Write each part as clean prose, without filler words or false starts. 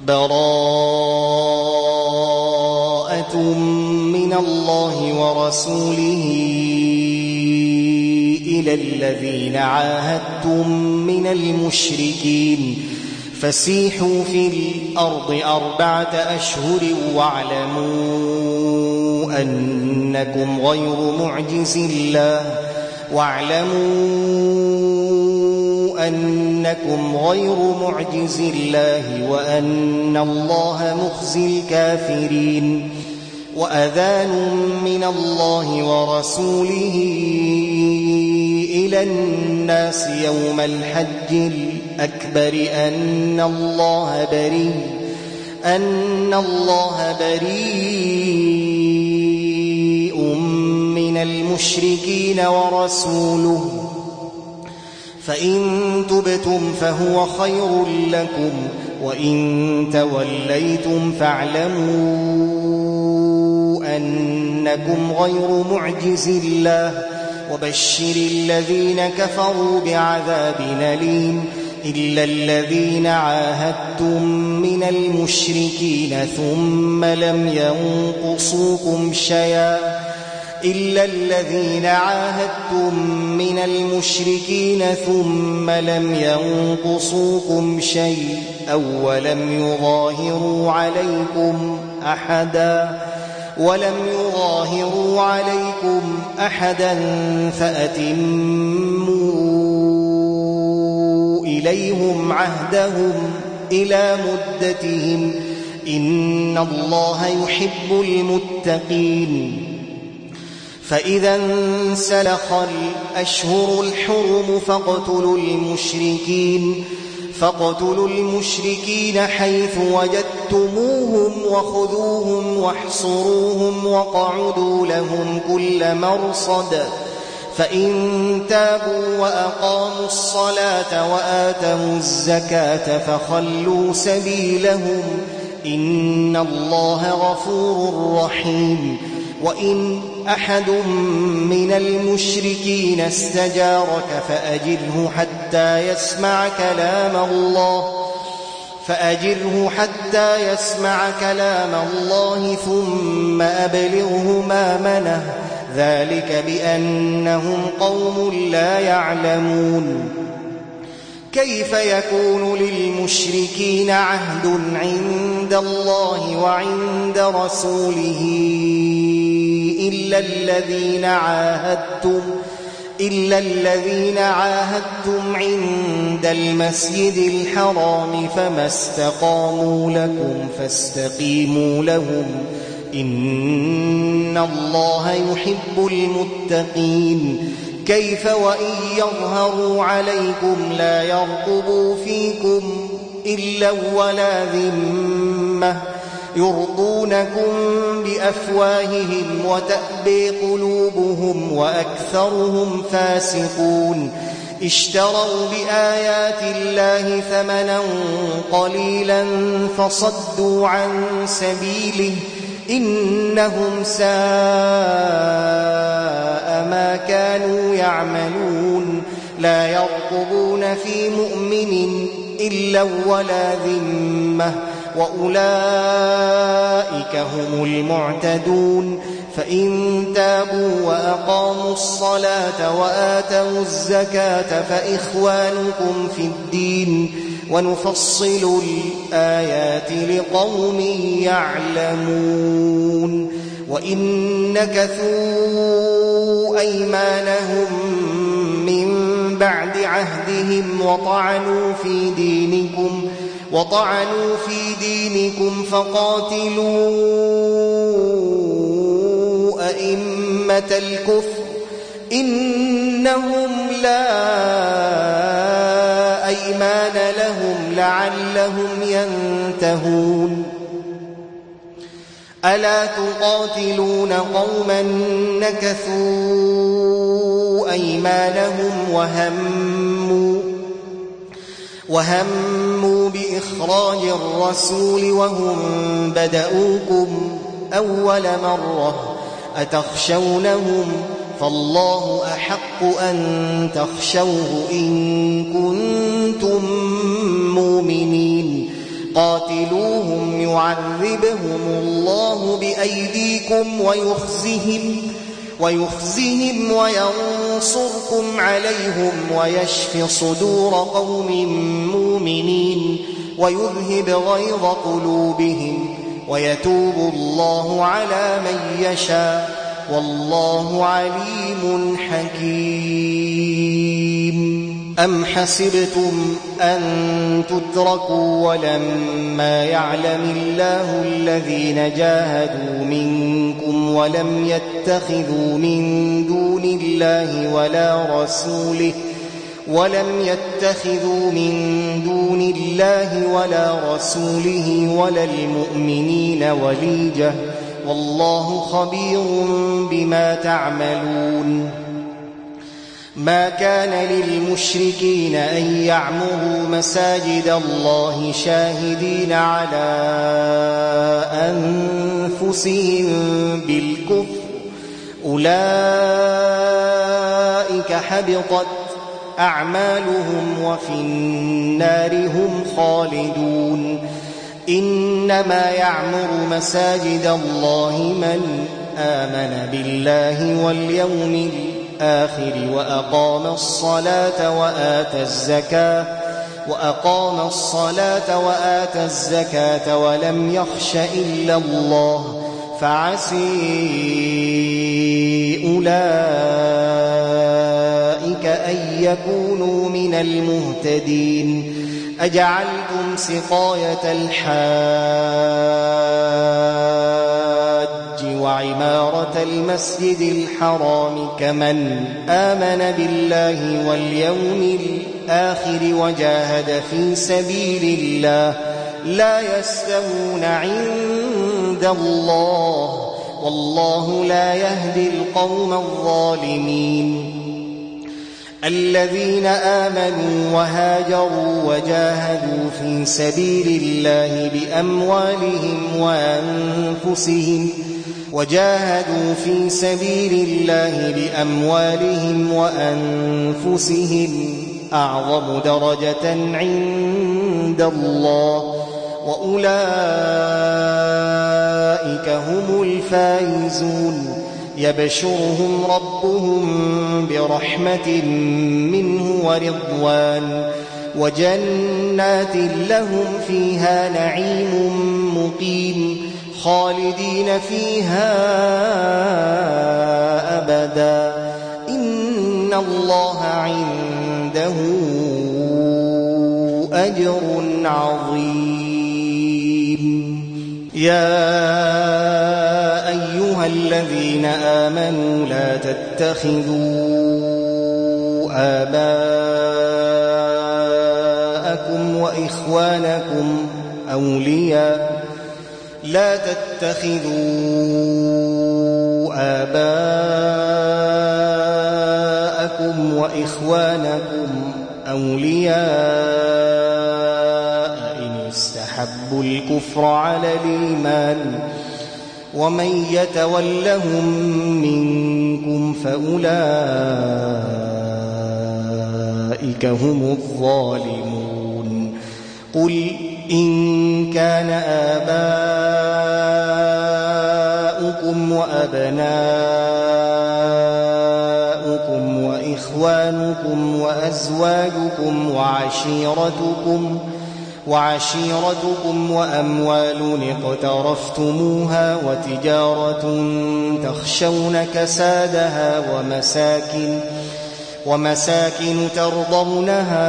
براءة من الله ورسوله إلى الذين عاهدتم من المشركين فسيحوا في الأرض 4 أشهر واعلموا أنكم غير معجز الله وأن الله مخزي الكافرين وأذان من الله ورسوله إلى الناس يوم الحج الأكبر أن الله بريء من المشركين ورسوله فإن تبتم فهو خير لكم وإن توليتم فاعلموا أنكم غير معجز الله وبشر الذين كفروا بعذاب أليم إلا الذين عاهدتم من المشركين ثم لم ينقصوكم شيئا ولم يظاهروا عليكم أحدا فأتموا إليهم عهدهم إلى مدتهم إن الله يحب المتقين فإذا انسلخ الأشهر الحرم فاقتلوا المشركين حيث وجدتموهم وخذوهم واحصروهم وقعدوا لهم كل مرصد فإن تابوا وأقاموا الصلاة وآتوا الزكاة فخلوا سبيلهم إن الله غفور رحيم وإن أحد من المشركين استجارك فأجره حتى يسمع كلام الله ثم أبلغه مأمنه ذلك بأنهم قوم لا يعلمون كيف يكون للمشركين عهد عند الله وعند رسوله إلا الذين عاهدتم عند المسجد الحرام فما استقاموا لكم فاستقيموا لهم إن الله يحب المتقين كيف وإن يظهروا عليكم لا يرقبوا فيكم إلا ولا ذمة يرضونكم بأفواههم وتأبي قلوبهم وأكثرهم فاسقون اشتروا بآيات الله ثمنا قليلا فصدوا عن سبيله إنهم ساء ما كانوا يعملون لا يرقبون في مؤمن إلا ولا ذمة وأولئك هم المعتدون فإن تابوا وأقاموا الصلاة وآتوا الزكاة فإخوانكم في الدين ونفصل الآيات لقوم يعلمون وإن نكثوا أيمانهم من بعد عهدهم وطعنوا في دينكم فقاتلوا أئمة الكفر إنهم لا أيمان لهم لعلهم ينتهون ألا تقاتلون قوما نكثوا أيمانهم وهموا بإخراج الرسول وهم بدؤوكم أول مرة أتخشونهم فالله أحق أن تخشوه إن كنتم مؤمنين قاتلوهم يعذبهم الله بأيديكم ويخزهم وينصركم عليهم ويشف صدور قوم مؤمنين ويذهب غيظ قلوبهم ويتوب الله على من يشاء والله عليم حكيم. أم حسبتم أن تتركوا ولما يعلم الله الذين جاهدوا منكم ولم يتخذوا من دون الله ولا رسوله ولا المؤمنين وليجة والله خبير بما تعملون. ما كان للمشركين أن يعمروا مساجد الله شاهدين على أنفسهم بالكفر أولئك حبطت أعمالهم وفي النار هم خالدون. إنما يعمر مساجد الله من آمن بالله واليوم الآخر وأقام الصلاة وآتى الزكاة ولم يخش إلا الله فعسي أولئك أن يكونوا من المهتدين. أجعلتم سقاية الحاج وعمارة المسجد الحرام كمن آمن بالله واليوم الآخر وجاهد في سبيل الله لا يستوون عند الله والله لا يهدي القوم الظالمين. الذين آمنوا وهاجروا وجاهدوا في سبيل الله بأموالهم وأنفسهم أعظم درجة عند الله وأولئك هم الفائزون. يبشرهم ربهم برحمة منه ورضوان وجنات لهم فيها نعيم مقيم خالدين فيها أبدا إن الله عنده أجر عظيم. يا أيها الذين آمنوا لا تتخذوا آباءكم وإخوانكم أولياء إن استحبوا الكفر على الإيمان ومن يتولهم منكم فأولئك هم الظالمون. قل إن كان آباؤكم وأبناؤكم وإخوانكم وأزواجكم وعشيرتكم وأموال اقترفتموها وتجارة تخشون كسادها ومساكن ترضونها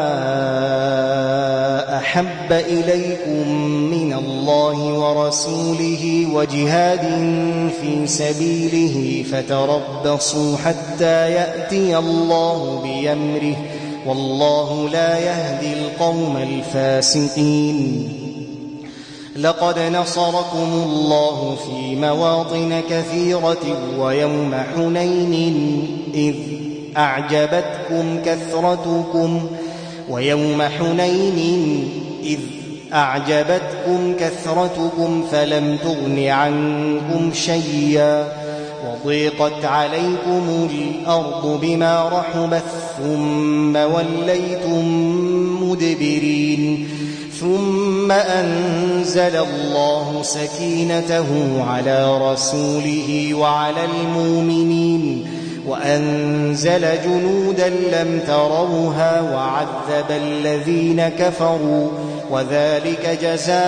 أحب إليكم من الله ورسوله وجهاد في سبيله فتربصوا حتى يأتي الله بأمره والله لا يهدي القوم الفاسقين. لقد نصركم الله في مواطن كثيرة ويوم حنين إذ أعجبتكم كثرتكم فلم تغن عنكم شيئا وضيقت عليكم الأرض بما رحبت ثم وليتم مدبرين ثم أنزل الله سكينته على رسوله وعلى المؤمنين وأنزل جنودا لم تروها وعذب الذين كفروا وذلك جزاء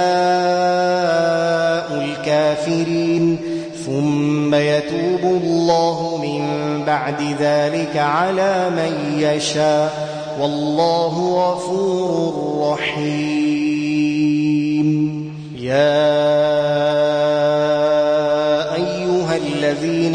الكافرين ثم يتوب الله من بعد ذلك على من يشاء والله غفور رحيم. يا أيها الذين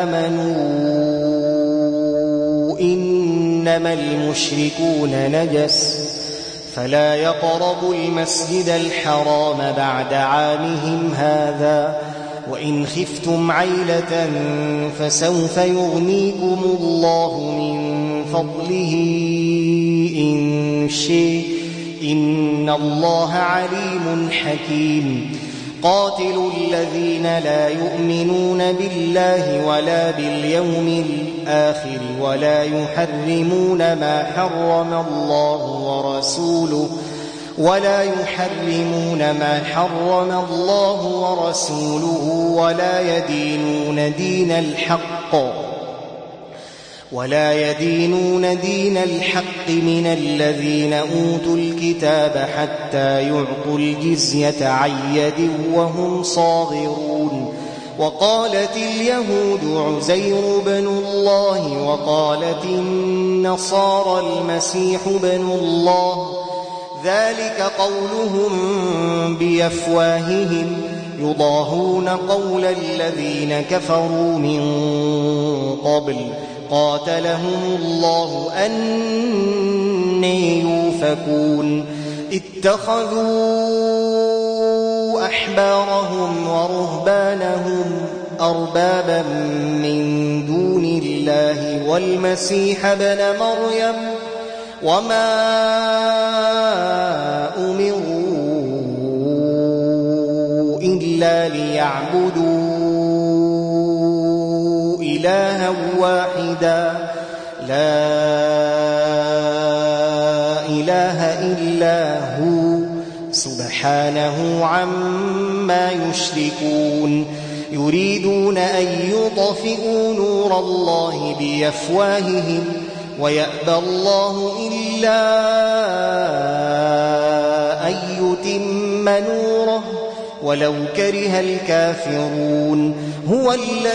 آمنوا إنما المشركون نجس فلا يقربوا المسجد الحرام بعد عامهم هذا وإن خفتم عيلة فسوف يغنيكم الله من فضله إن شاء إن الله عليم حكيم. قاتلوا الذين لا يؤمنون بالله ولا باليوم الآخر ولا يحرمون ما حرم الله ورسوله ولا يدينون دين الحق من الذين أوتوا الكتاب حتى يعطوا الجزية عن يد وهم صاغرون. وقالت اليهود عزير بن الله وقالت النصارى المسيح بن الله ذلك قولهم بأفواههم يضاهون قول الذين كفروا من قبل قاتلهم الله أني يؤفكون. اتخذوا أحبارهم ورهبانهم أربابا من دون الله والمسيح ابن مريم وما أمروا إلا ليعبدوا إلها واحدا لا إله إلا هو سبحانه عما يشركون. يريدون أن يطفئوا نور الله بأفواههم ويأبى الله إلا أن يتم نوره ولو كره الكافرون. هو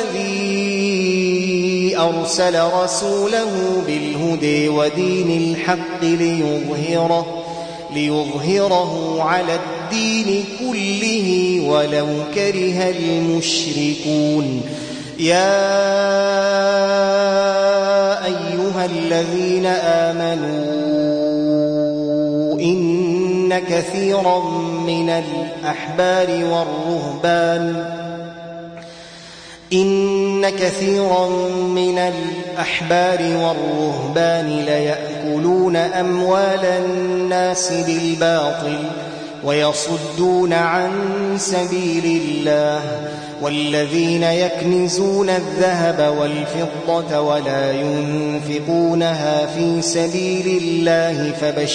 الذي أرسل رسوله بالهدى ودين الحق ليظهره على الدين كله ولو كره المشركون. يا أيها الذين آمنوا إن كثيرا من الأحبار والرهبان ليأكلون أموال الناس بالباطل ويصدون عن سبيل الله والذين يكنزون الذهب والفضة ولا ينفقونها في سبيل الله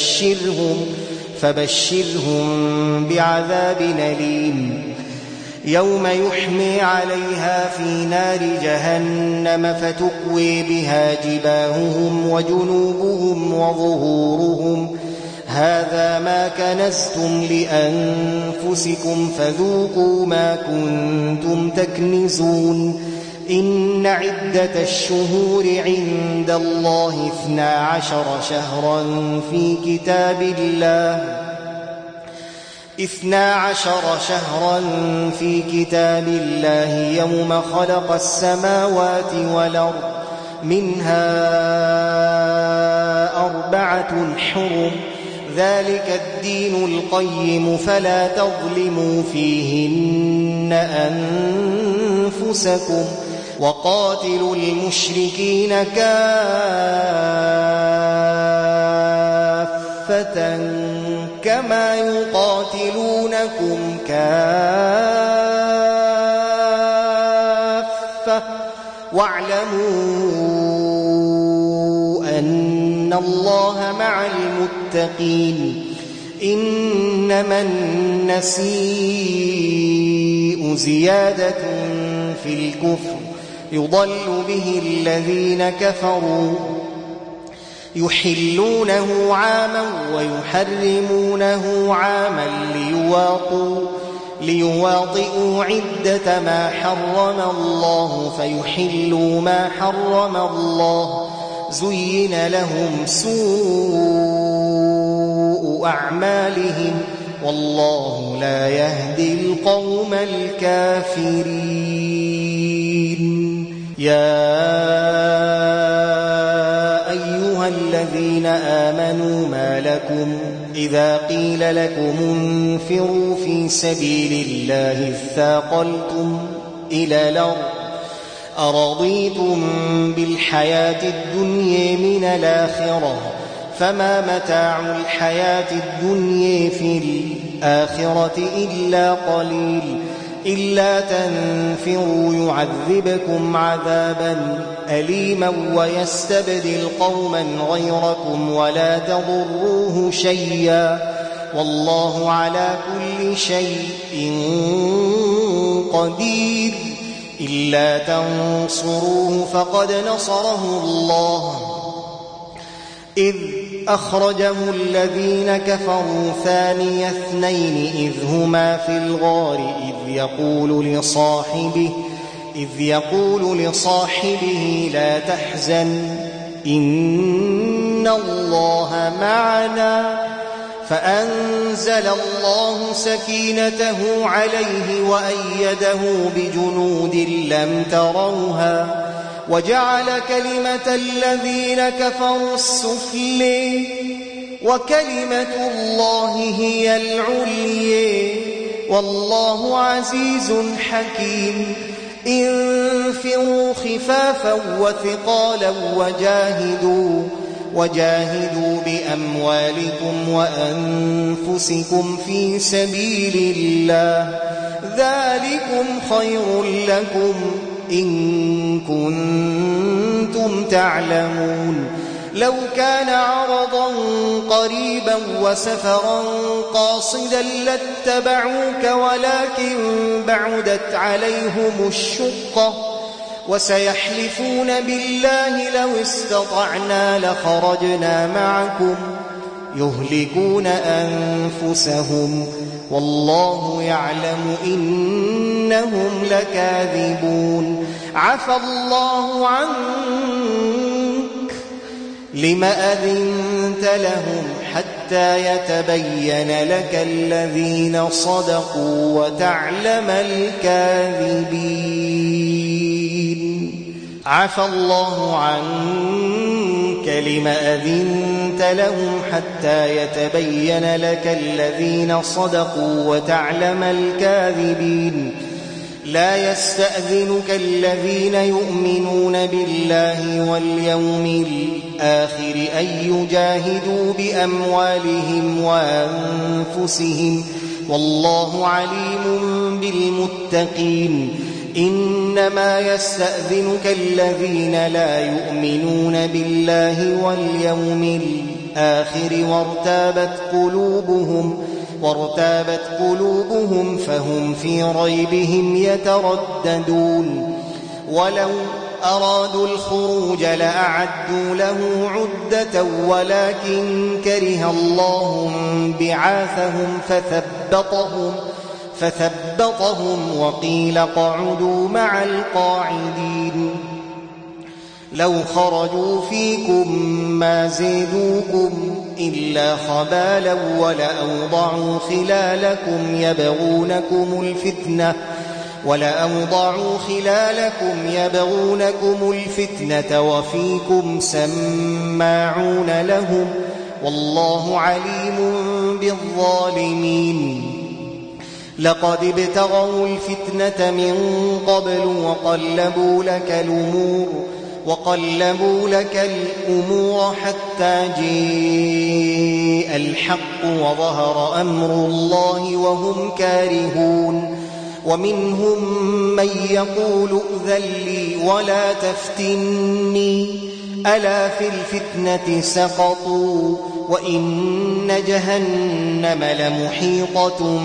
فبشرهم بعذاب أليم. يوم يحمي عليها في نار جهنم فتكوي بها جباههم وجنوبهم وظهورهم هذا ما كنزتم لأنفسكم فذوقوا ما كنتم تكنزون. إن عدة الشهور عند الله 12 شهرا في كتاب الله يوم خلق السماوات والأرض منها 4 حرم ذلك الدين القيم فلا تظلموا فيهن أنفسكم وقاتلوا المشركين كافة كما يقاتلونكم كافة واعلموا أن الله مع المتقين. إنما النسيء زيادة في الكفر يضل به الذين كفروا يحلونه عاما ويحرمونه عاما ليواطئوا عدة ما حرم الله فيحلوا ما حرم الله زين لهم سوء أعمالهم والله لا يهدي القوم الكافرين. يا أيها الذين آمنوا ما لكم إذا قيل لكم انفروا في سبيل الله اثاقلتم إلى الأرض أرضيتم بالحياة الدنيا من الآخرة فما متاع الحياة الدنيا في الآخرة إلا قليل إلا تنفروا يعذبكم عذابا أليما ويستبدل قوما غيركم ولا تضروه شيئا والله على كل شيء قدير. إلا تنصروه فقد نصره الله إذ أخرجه الذين كفروا ثاني اثنين إذ هما في الغار إذ يقول لصاحبه لا تحزن إن الله معنا فأنزل الله سكينته عليه وأيده بجنود لم تروها وجعل كلمة الذين كفروا السفلى وكلمة الله هي العليا والله عزيز حكيم. انفروا خفافا وثقالا وجاهدوا بأموالكم وأنفسكم في سبيل الله ذلكم خير لكم إن كنتم تعلمون. لو كان عرضا قريبا وسفرا قاصدا لاتبعوك ولكن بعدت عليهم الشقة وسيحلفون بالله لو استطعنا لخرجنا معكم يهلكون أنفسهم والله يعلم إنهم لكاذبون. عفى الله عنك لم أذنت لهم حتى يتبين لك الذين صدقوا وتعلم الكاذبين. عفى الله عنك لم أذنت لهم حتى يتبين لك الذين صدقوا وتعلم الكاذبين. لا يستأذنك الذين يؤمنون بالله واليوم الآخر أن يجاهدوا بأموالهم وأنفسهم والله عليم بالمتقين. إنما يستأذنك الذين لا يؤمنون بالله واليوم الآخر وارتابت قلوبهم فهم في ريبهم يترددون. ولو أرادوا الخروج لأعدوا له عدة ولكن كره الله بعاثهم فثبطهم وقيل اقعدوا مع القاعدين. لو خرجوا فيكم ما زيدوكم إلا خبالا ولأوضعوا خلالكم يبغونكم الفتنة وفيكم سماعون لهم والله عليم بالظالمين. لقد ابتغوا الفتنة من قبل وقلبوا لك الأمور حتى جاء الحق وظهر أمر الله وهم كارهون. ومنهم من يقول ائذن لي ولا تفتني ألا في الفتنة سقطوا وإن جهنم لمحيطة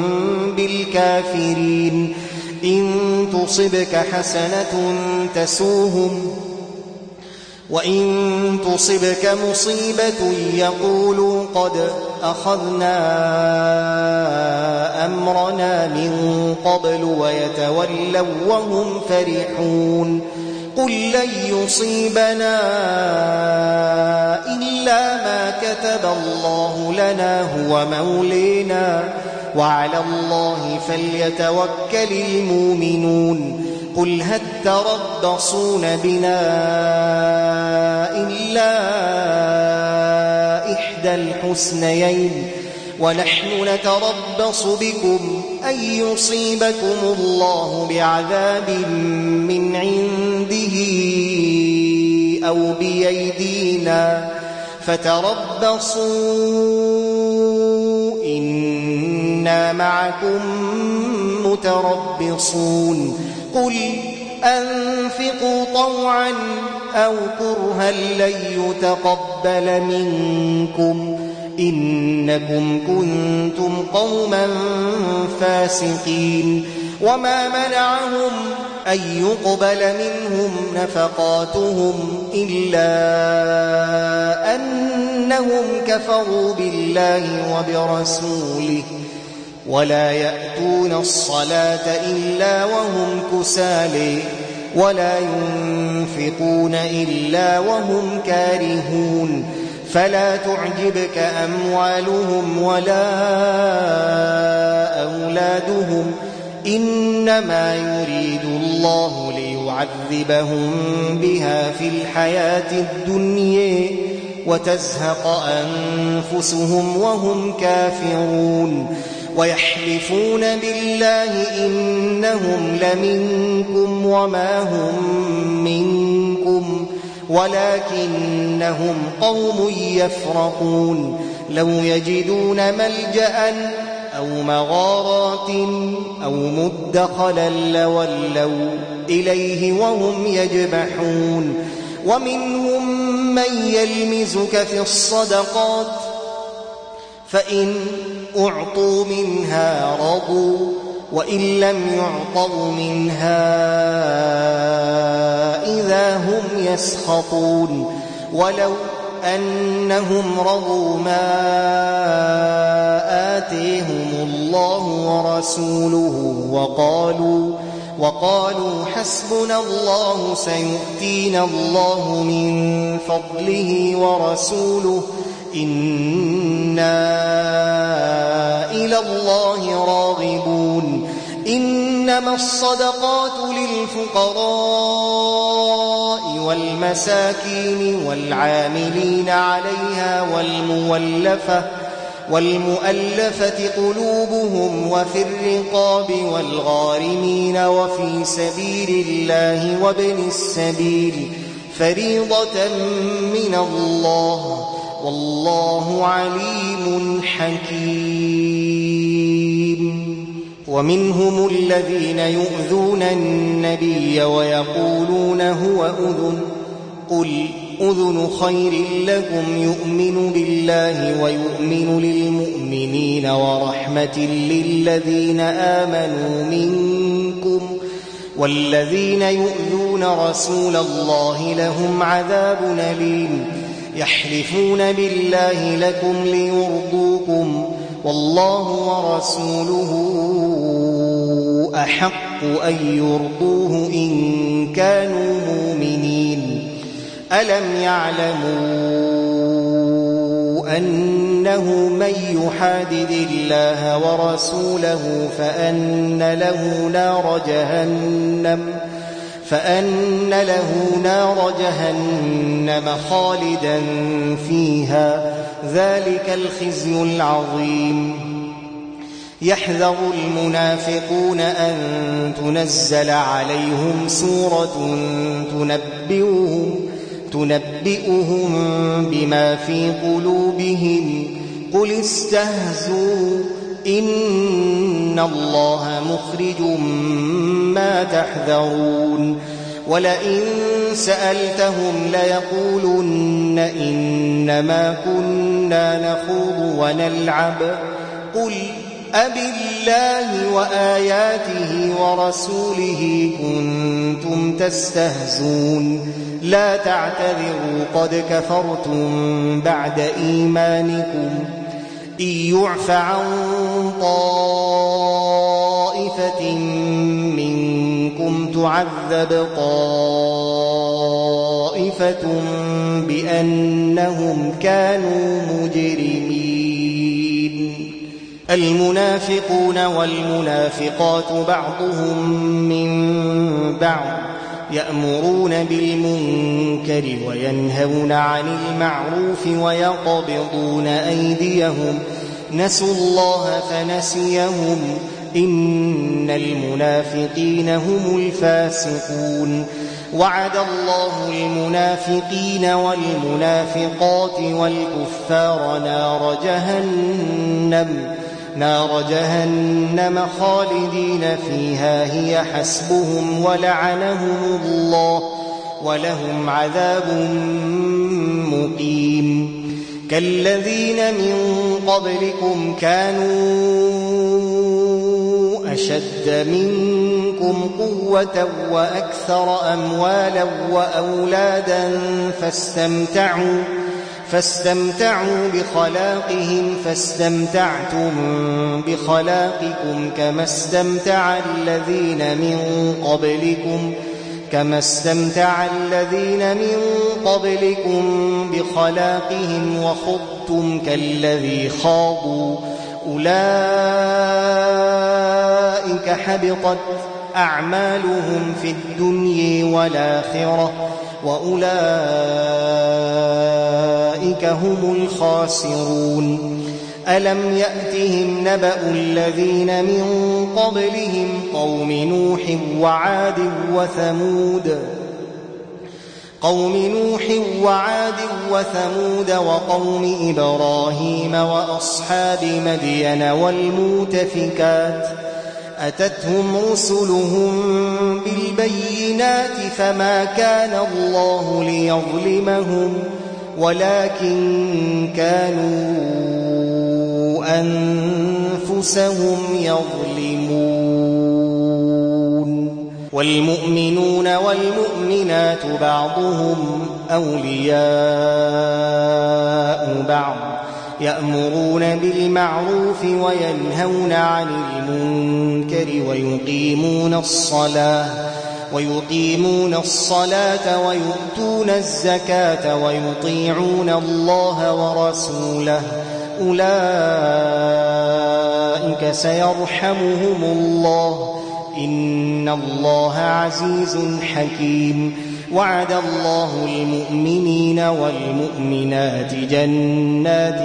بالكافرين إن تصبك حسنة تسوهم وإن تصبك مصيبة يقولوا قد أخذنا أمرنا من قبل ويتولوا وهم فرحون قل لن يصيبنا إلا ما كتب الله لنا هو مولينا وعلى الله فليتوكل المؤمنون قل هل تربصون بنا إلا إحدى الحسنيين ونحن نتربص بكم أن يصيبكم الله بعذاب من عنده أو بأيدينا فتربصوا إنا معكم متربصون قل أنفقوا طوعا أو كرها لن يتقبل منكم إنكم كنتم قوما فاسقين وما منعهم أن يقبل منهم نفقاتهم إلا أنهم كفروا بالله وبرسوله ولا يأتون الصلاة إلا وهم كسالى ولا ينفقون إلا وهم كارهون فلا تعجبك أموالهم ولا أولادهم إنما يريد الله ليعذبهم بها في الحياة الدنيا وتزهق أنفسهم وهم كافرون ويحلفون بالله إنهم لمنكم وما هم منكم ولكنهم قوم يفرقون لو يجدون ملجأ أو مغارات أو مدخلا لولوا إليه وهم يجمحون ومنهم من يلمزك في الصدقات فإن أعطوا منها رضوا وإن لم يعطوا منها إذا هم يسخطون ولو أنهم رضوا ما آتيهم الله ورسوله وقالوا حسبنا الله سيؤتينا الله من فضله ورسوله إنا إلى الله راغبون إنما الصدقات للفقراء والمساكين والعاملين عليها والمؤلفة قلوبهم وفي الرقاب والغارمين وفي سبيل الله وابن السبيل فريضة من الله والله عليم حكيم ومنهم الذين يؤذون النبي ويقولون هو أذن قل أذن خير لكم يؤمن بالله ويؤمن للمؤمنين ورحمة للذين آمنوا منكم والذين يؤذون رسول الله لهم عذاب أليم يحلفون بالله لكم ليرضوكم والله ورسوله أحق أن يرضوه إن كانوا مؤمنين ألم يعلموا أنه من يحادد الله ورسوله فأن له نار جهنم خالدا فيها ذلك الخزي العظيم يحذر المنافقون أن تنزل عليهم سورة تنبئهم بما في قلوبهم قل استهزوا إن الله مخرج ما تحذرون ولئن سألتهم ليقولن إنما كنا نخوض ونلعب قل أبالله وآياته ورسوله كنتم تستهزون لا تعتذروا قد كفرتم بعد إيمانكم إن يعف عن طائفة منكم تعذب طائفة بأنهم كانوا مجرمين المنافقون والمنافقات بعضهم من بعض يأمرون بالمنكر وينهون عن المعروف ويقبضون أيديهم نسوا الله فنسيهم إن المنافقين هم الفاسقون وعد الله المنافقين والمنافقات والكفار نار جهنم خالدين فيها هي حسبهم ولعنهم الله ولهم عذاب مقيم كالذين من قبلكم كانوا أشد منكم قوة وأكثر أموالا وأولادا فاستمتعوا بخلاقهم فاستمتعتم بخلاقكم كما استمتع الذين من قبلكم بخلاقهم وخضتم كالذي خاضوا أولئك حبطت أعمالهم في الدنيا والآخرة وأولئك هم الخاسرون ألم يأتهم نبأ الذين من قبلهم قوم نوح وعاد وثمود وقوم إبراهيم وأصحاب مدين والمؤتفكات أتتهم رسلهم بالبينات فما كان الله ليظلمهم ولكن كانوا أنفسهم يظلمون والمؤمنون والمؤمنات بعضهم أولياء بعض يأمرون بالمعروف وينهون عن المنكر ويقيمون الصلاة ويؤتون الزكاة ويطيعون الله ورسوله أولئك سيرحمهم الله إن الله عزيز حكيم وعد الله المؤمنين والمؤمنات جنات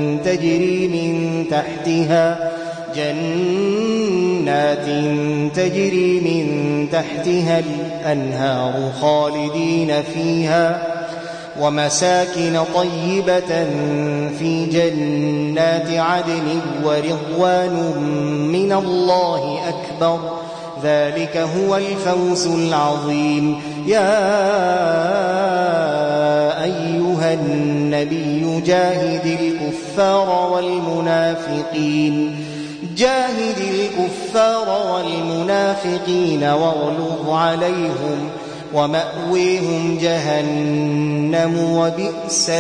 تجري من تحتها الأنهار خالدين فيها ومساكن طيبة في جنات عدن ورضوان من الله أكبر ذلك هو الفوز العظيم يا أيها النبي جاهد الكفار والمنافقين واغلظ عليهم ومأويهم جهنم وبئس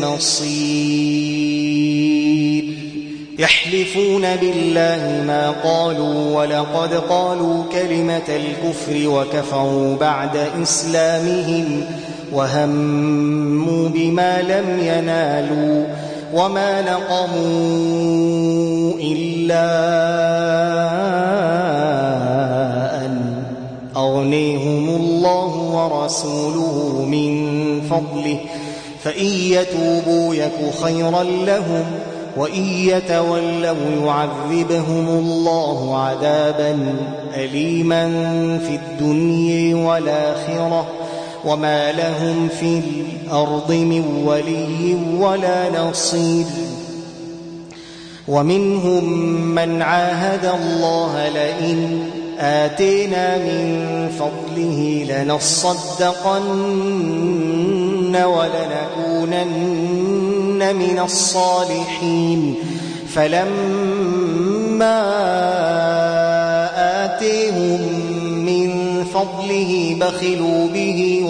المصير يحلفون بالله ما قالوا ولقد قالوا كلمة الكفر وكفروا بعد إسلامهم وهموا بما لم ينالوا وما نقموا إلا أن أغنيهم الله ورسوله من فضله فإن يتوبوا يك خيرا لهم وإن يتولوا يعذبهم الله عذابا أليما في الدنيا والآخرة وما لهم في الأرض من ولي ولا نصير ومنهم من عاهد الله آتينا من فضله لنصدقن ولنكونن من الصالحين فلما آتيهم من فضله بخلوا به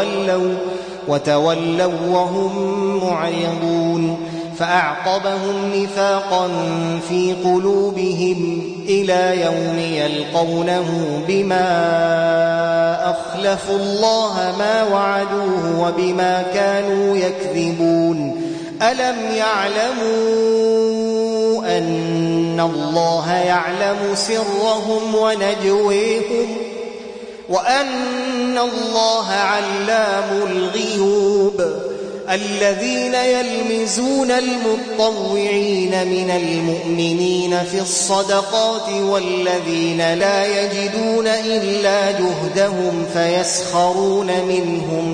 وتولوا وهم معرضون فأعقبهم نفاقا في قلوبهم إلى يوم يلقونه بما أخلفوا الله ما وعدوه وبما كانوا يكذبون ألم يعلموا أن الله يعلم سرهم ونجويهم وأن الله علام الغيوب الذين يلمزون المطوعين من المؤمنين في الصدقات والذين لا يجدون إلا جهدهم فيسخرون منهم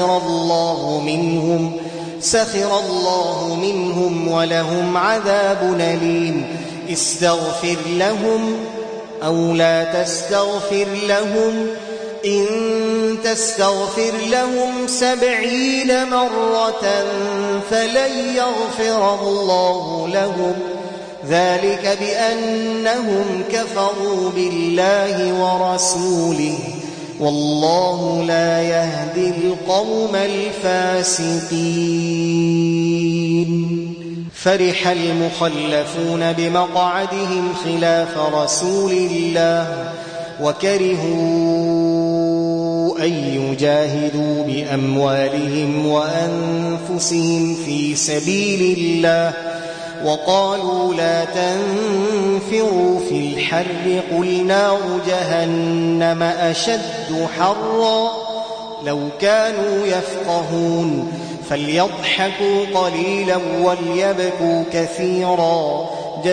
سخر الله منهم ولهم عذاب أليم استغفر لهم أو لا تستغفر لهم إن تستغفر لهم 70 مرة فلن يغفر الله لهم ذلك بأنهم كفروا بالله ورسوله والله لا يهدي القوم الفاسقين فرح المخلفون بمقعدهم خلاف رسول الله وكرهوا أن يجاهدوا بأموالهم وأنفسهم في سبيل الله وقالوا لا تنفروا في الحر قل نار جهنم أشد حرا لو كانوا يفقهون فليضحكوا قليلا وليبكوا كثيرا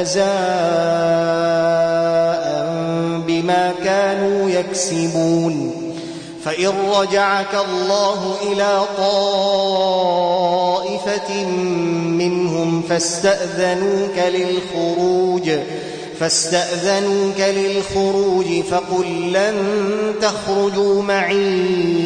جزاء بما كانوا يكسبون فإن رجعك الله إلى طائفة منهم فاستأذنوك للخروج فقل لن تخرجوا معي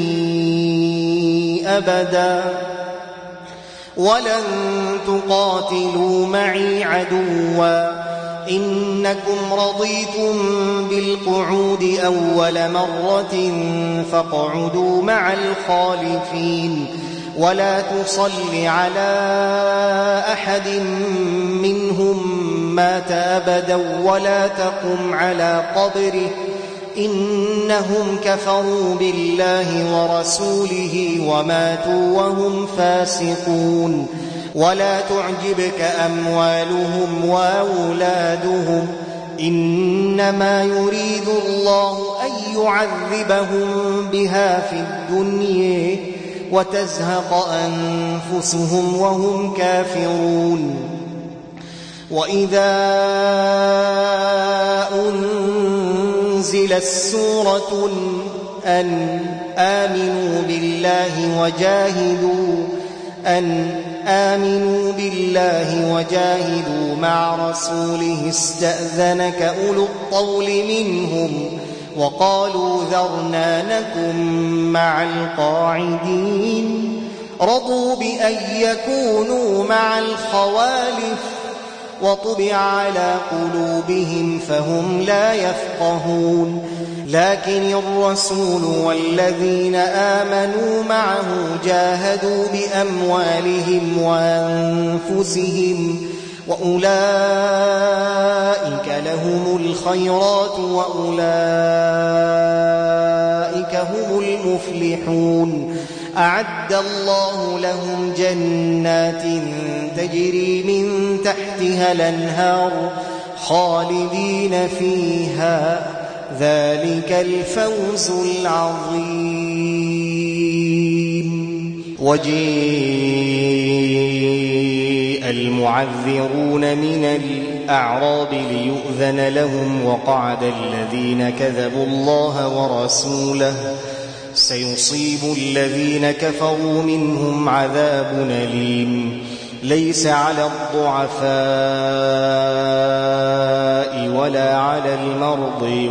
أبدا ولن تقاتلوا معي عدوا إنكم رضيتم بالقعود أول مرة فاقعدوا مع الخالفين ولا تصل على أحد منهم مات أبدا ولا تقم على قبره إنهم كفروا بالله ورسوله وماتوا وهم فاسقون ولا تعجبك أموالهم وأولادهم إنما يريد الله أن يعذبهم بها في الدنيا وتزهق أنفسهم وهم كافرون وإذا أنزلت سورة أن آمنوا بالله وجاهدوا مع رسوله استأذنك أولو الطول منهم وقالوا ذرنا نكن مع القاعدين رضوا بأن يكونوا مع الخوالف وطبع على قلوبهم فهم لا يفقهون لكن الرسول والذين آمنوا معه جاهدوا بأموالهم وأنفسهم وأولئك لهم الخيرات وأولئك هم المفلحون أعد الله لهم جنات تجري من تحتها الأنهار خالدين فيها ذلك الفوز العظيم وجيء المعذرون من الأعراب ليؤذن لهم وقعد الذين كذبوا الله ورسوله سيصيب الذين كفروا منهم عذاب أليم ليس على الضعفاء ولا على المرضى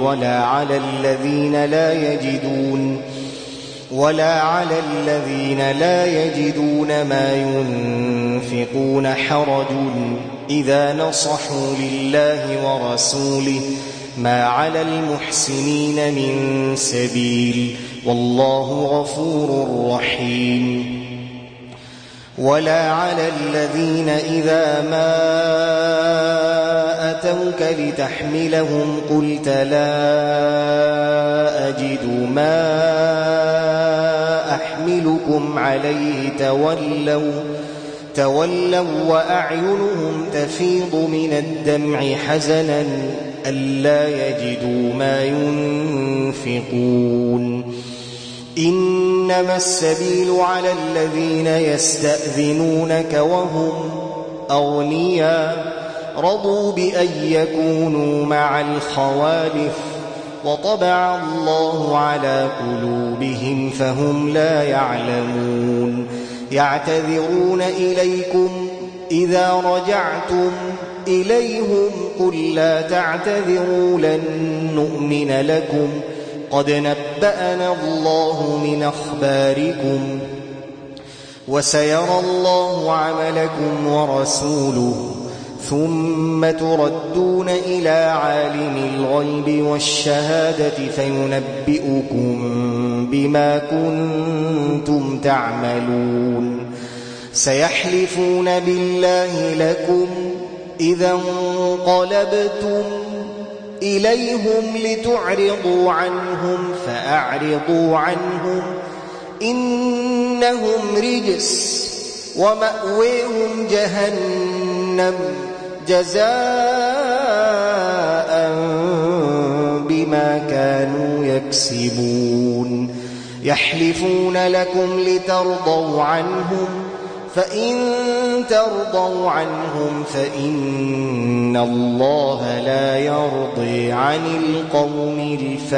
ولا على الذين لا يجدون ما ينفقون حرج إذا نصحوا لله ورسوله ما على المحسنين من سبيل والله غفور رحيم. ولا على الذين إذا ما أتوك لتحملهم قلت لا أجد ما أحملكم عليه تولوا وأعينهم تفيض من الدمع حزنا ألا يجدوا ما ينفقون. إنما السبيل على الذين يستأذنونك وهم أغنياء رضوا بأن يكونوا مع الخوالف وطبع الله على قلوبهم فهم لا يعلمون. يعتذرون إليكم إذا رجعتم إليهم قل لا تعتذروا لن نؤمن لكم قد نبأنا الله من أخباركم وسيرى الله عملكم ورسوله ثم تردون إلى عالم الغيب والشهادة فينبئكم بما كنتم تعملون. سيحلفون بالله لكم إذا انقلبتم إليهم لتعرضوا عنهم فأعرضوا عنهم إنهم رجس ومأويهم جهنم جزاء بما كانوا يكسبون. يحلفون لكم لترضوا عنهم فإن ترضوا عنهم فإن الله لا يرضي عن القوم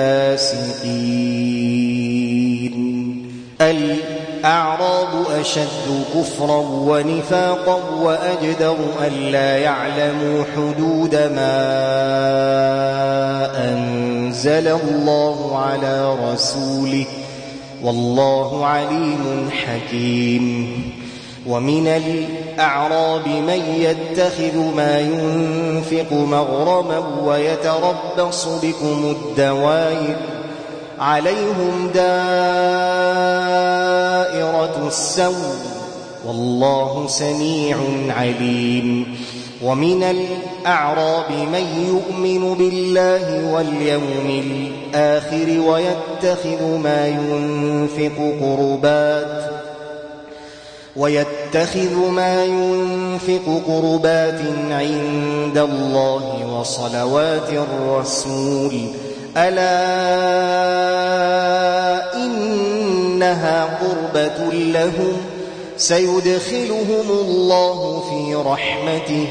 الفاسقين. الأعراب أشد كفرا ونفاقا وأجدر ألا يعلموا حدود ما أنزل الله على رسوله والله عليم حكيم. ومن الأعراب من يتخذ ما ينفق مغرما ويتربص بكم الدوائر عليهم دائرة السوء والله سميع عليم. ومن الأعراب من يؤمن بالله واليوم الآخر ويتخذ ما ينفق قربات عند الله وصلوات الرسول ألا إنها قربة لهم سيدخلهم الله في رحمته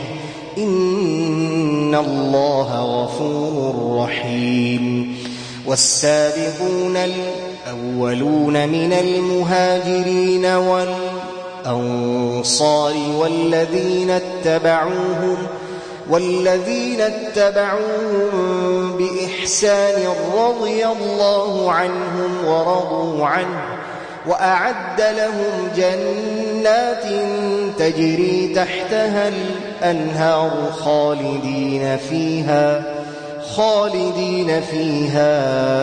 إن الله غفور رحيم. والسابقون الأولون من المهاجرين والأنصار والذين اتبعوهم بإحسان رضي الله عنهم ورضوا عنه وأعد لهم جنات تجري تحتها الأنهار خالدين فيها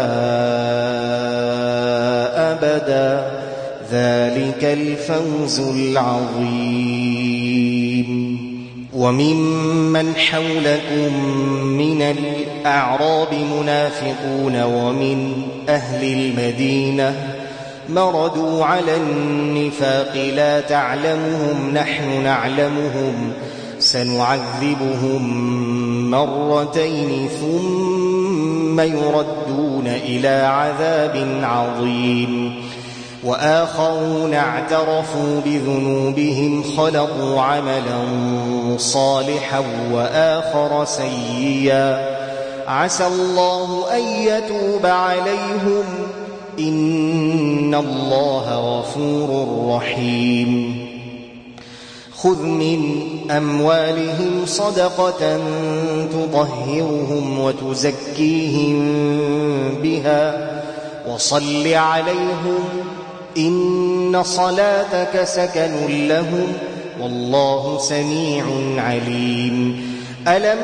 أبدا ذلك الفوز العظيم. وممن حولكم من الأعراب منافقون ومن أهل المدينة مردوا على النفاق لا تعلمهم نحن نعلمهم سنعذبهم مرتين ثم يردون إلى عذاب عظيم. وآخرون اعترفوا بذنوبهم خلقوا عملا صالحا وآخر سيئا عسى الله أن يتوب عليهم إن الله غفور رحيم. خذ من أموالهم صدقة تطهرهم وتزكيهم بها وصل عليهم إن صلاتك سكن لهم والله سميع عليم ألم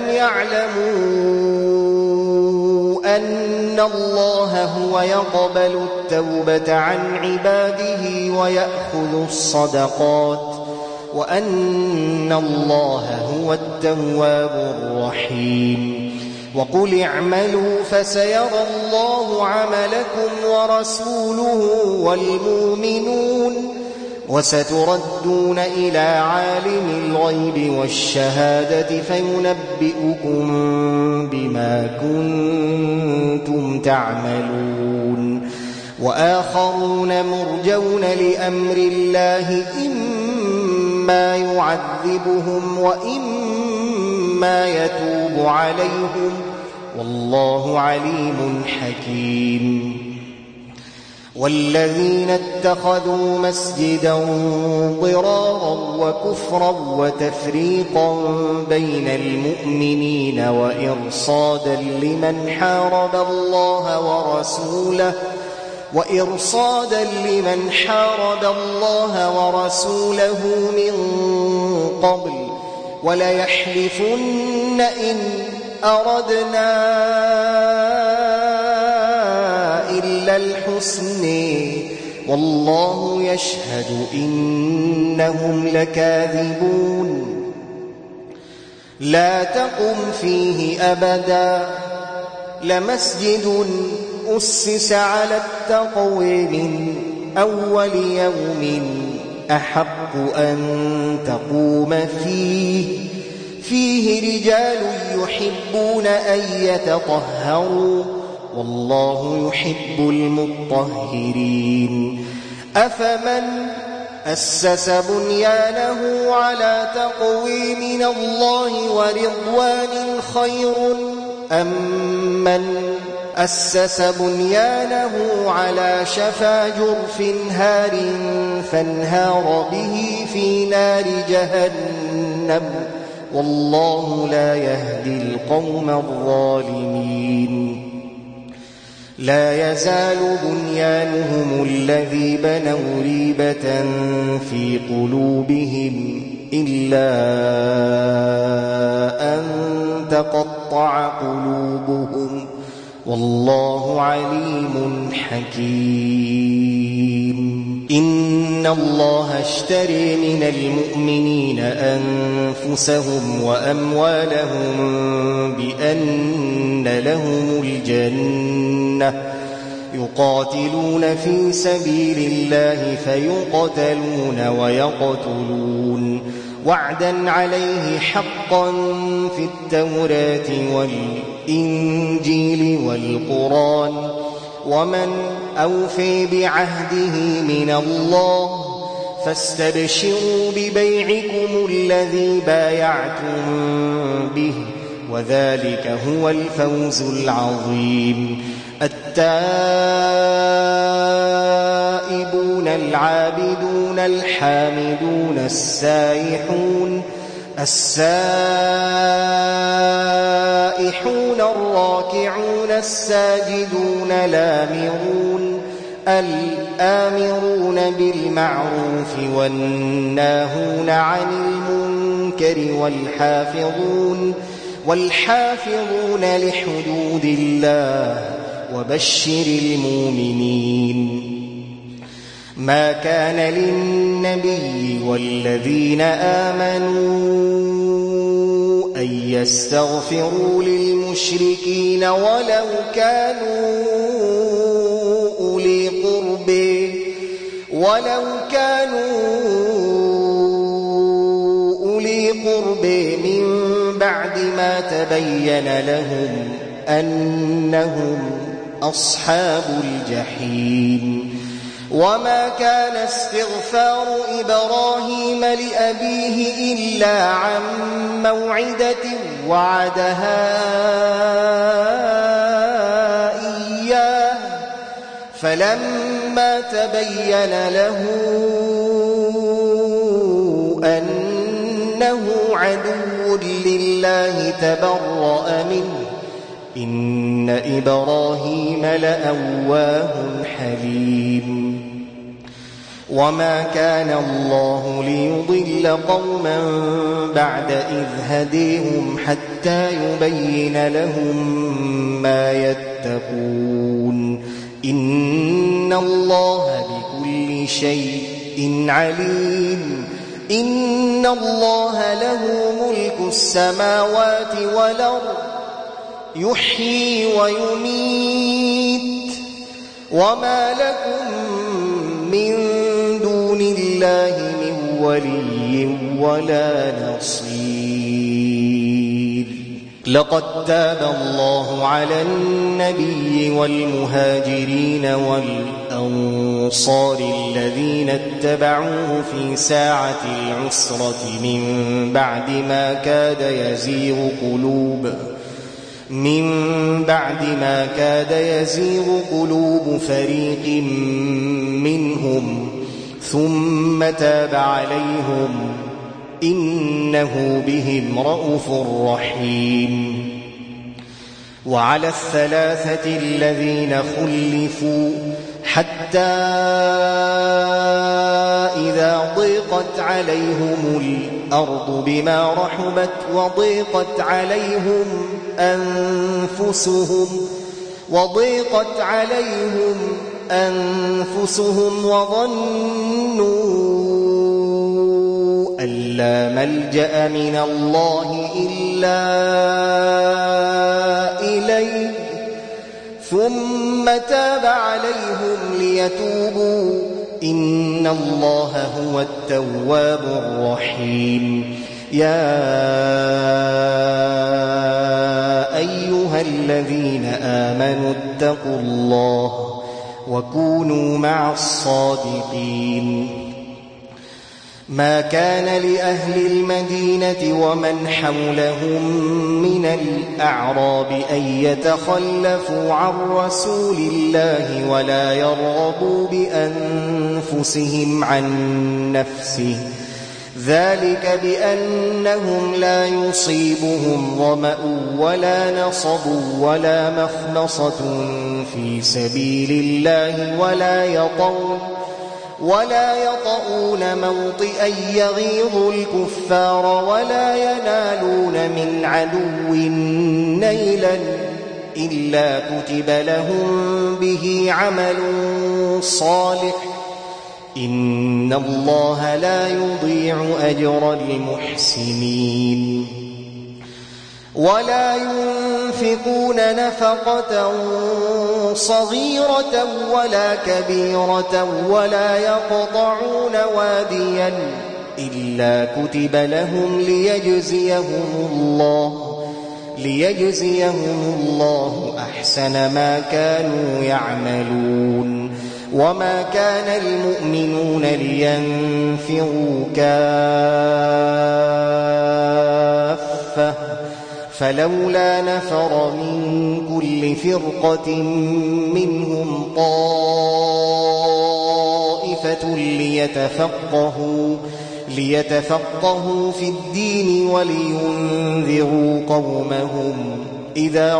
يعلموا أن الله هو يقبل التوبة عن عباده ويأخذ الصدقات وأن الله هو التواب الرحيم وقل اعملوا فسيرى الله عملكم ورسوله والمؤمنون وستردون إلى عالم الغيب والشهادة فينبئكم بما كنتم تعملون وآخرون مرجون لأمر الله إما يعذبهم وإما يتوب عليهم والله عليم حكيم والذين اتخذوا مسجدا ضرارا وكفرا وتفريقا بين المؤمنين وإرصادا لمن حارب الله ورسوله من قبل وليحلفن إن أردنا إلا الحسن والله يشهد إنهم لكاذبون لا تقم فيه أبدا لمسجد أسس على التقوى من أول يوم أحق أن تقوم فيه رجال يحبون أن يتطهروا والله يحب المطهرين أفمن أسس بنيانه على تقوى من الله ورضوان خير أم من أسس بنيانه على شفا جرف هار فانهار به في نار جهنم والله لا يهدي القوم الظالمين لا يزال بنيانهم الذي بنوا ريبة في قلوبهم إلا أن تقطع قلوبهم والله عليم حكيم إن الله اشتري من المؤمنين أنفسهم وأموالهم بأن لهم الجنة يقاتلون في سبيل الله فيقتلون ويقتلون وعدا عليه حقا في التوراة والإنجيل والقرآن ومن أوفي بعهده من الله فاستبشروا ببيعكم الذي بايعتم به وذلك هو الفوز العظيم التائبون العابدون الحامدون السائحون الراكعون الساجدون الآمرون بالمعروف والناهون عن المنكر والحافظون لحدود الله وبشر المؤمنين ما كان للنبي والذين آمنوا أن يستغفروا للمشركين ولو كانوا أولي قرب من بعد ما تبين لهم أنهم أصحاب الجحيم وما كان استغفار إبراهيم لأبيه إلا عن موعدة وعدها إياه فلما تبين له أن إنه عدو لله تبرأ منه إن إبراهيم لأواه حليم وما كان الله ليضل قوما بعد إذ هديهم حتى يبين لهم ما يتقون إن الله بكل شيء عليم إن الله له ملك السماوات والأرض يحيي ويميت وما لكم من دون الله من ولي ولا نصير لقد تاب الله على النبي والمهاجرين والأنصار الذين اتبعوه في ساعة العسرة من بعد ما كاد يزيغ قلوب فريق منهم ثم تاب عليهم إنه بهم رءوف رحيم وعلى الثلاثة الذين خلفوا حتى إذا ضيقت عليهم الأرض بما رحبت وضيقت عليهم أنفسهم وظنوا أن لا ملجأ من الله إلا إليه ثم تاب عليهم ليتوبوا إن الله هو التواب الرحيم يا أيها الذين آمنوا اتقوا الله وكونوا مع الصادقين ما كان لأهل المدينة ومن حولهم من الأعراب أن يتخلفوا عن رسول الله ولا يرغبوا بأنفسهم عن نفسه ذلك بأنهم لا يصيبهم ظمأ ولا نصب ولا مخمصة في سبيل الله ولا يطؤون موطئا يغيظ الكفار ولا ينالون من عدو نيلا إلا كتب لهم به عمل صالح إن الله لا يضيع أجر المحسنين ولا ينفقون نفقة صغيرة ولا كبيرة ولا يقطعون واديا إلا كتب لهم ليجزيهم الله أحسن ما كانوا يعملون وما كان المؤمنون لينفروا كافة فلولا نفر من كل فرقة منهم طائفة ليتفقهوا في الدين ولينذروا قومهم إذا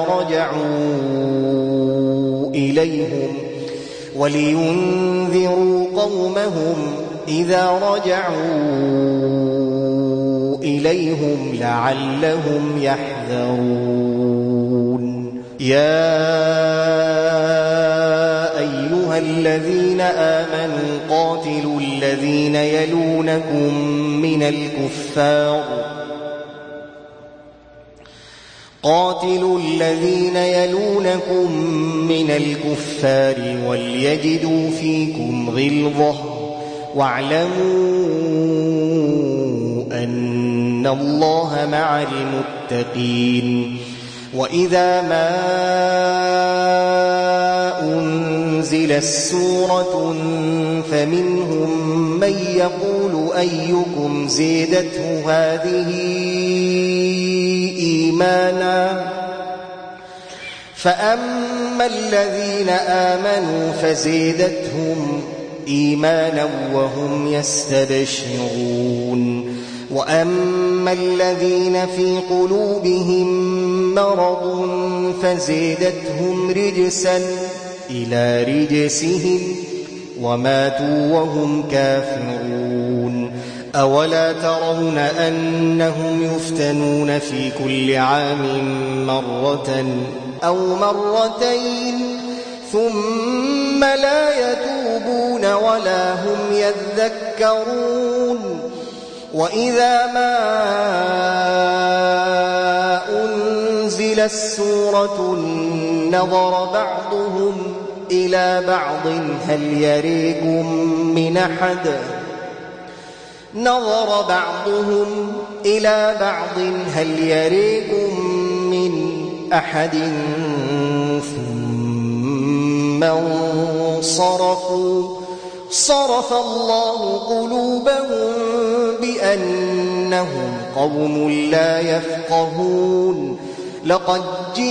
رجعوا إليهم لعلهم يحذرون يا أيها الذين آمنوا قاتلوا الذين يلونكم من الكفار وليجدوا فيكم غلظة واعلموا أن الله مع المتقين وإذا ما أنزلت سورة فمنهم من يقول أيكم زيدته هذه إيمانا فأما الذين آمنوا فزيدتهم إيمانا وهم يستبشرون وأما الذين في قلوبهم مرض فزيدتهم رجسا إلى رجسهم وماتوا وهم كافرون أولا ترون أنهم يفتنون في كل عام مرة أو مرتين ثم لا يتوبون ولا هم يذكرون وإذا ما أنزلت سورة نظر بعضهم إلى بعض هل يريكم من أحد ثم انصرفوا صرف الله قلوبهم بأنهم قوم لا يفقهون لقد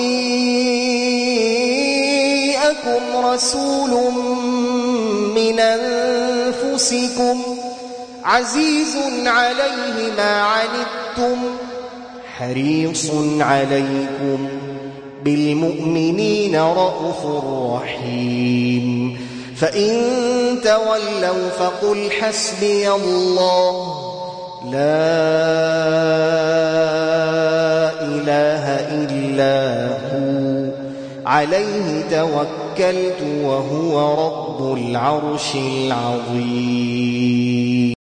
جاءكم رسول من أنفسكم عزيز عليه ما عنتم حريص عليكم بالمؤمنين رءوف رحيم فإن تولوا فقل حسبي الله لا إله إلا هو عليه توكلت وهو رب العرش العظيم.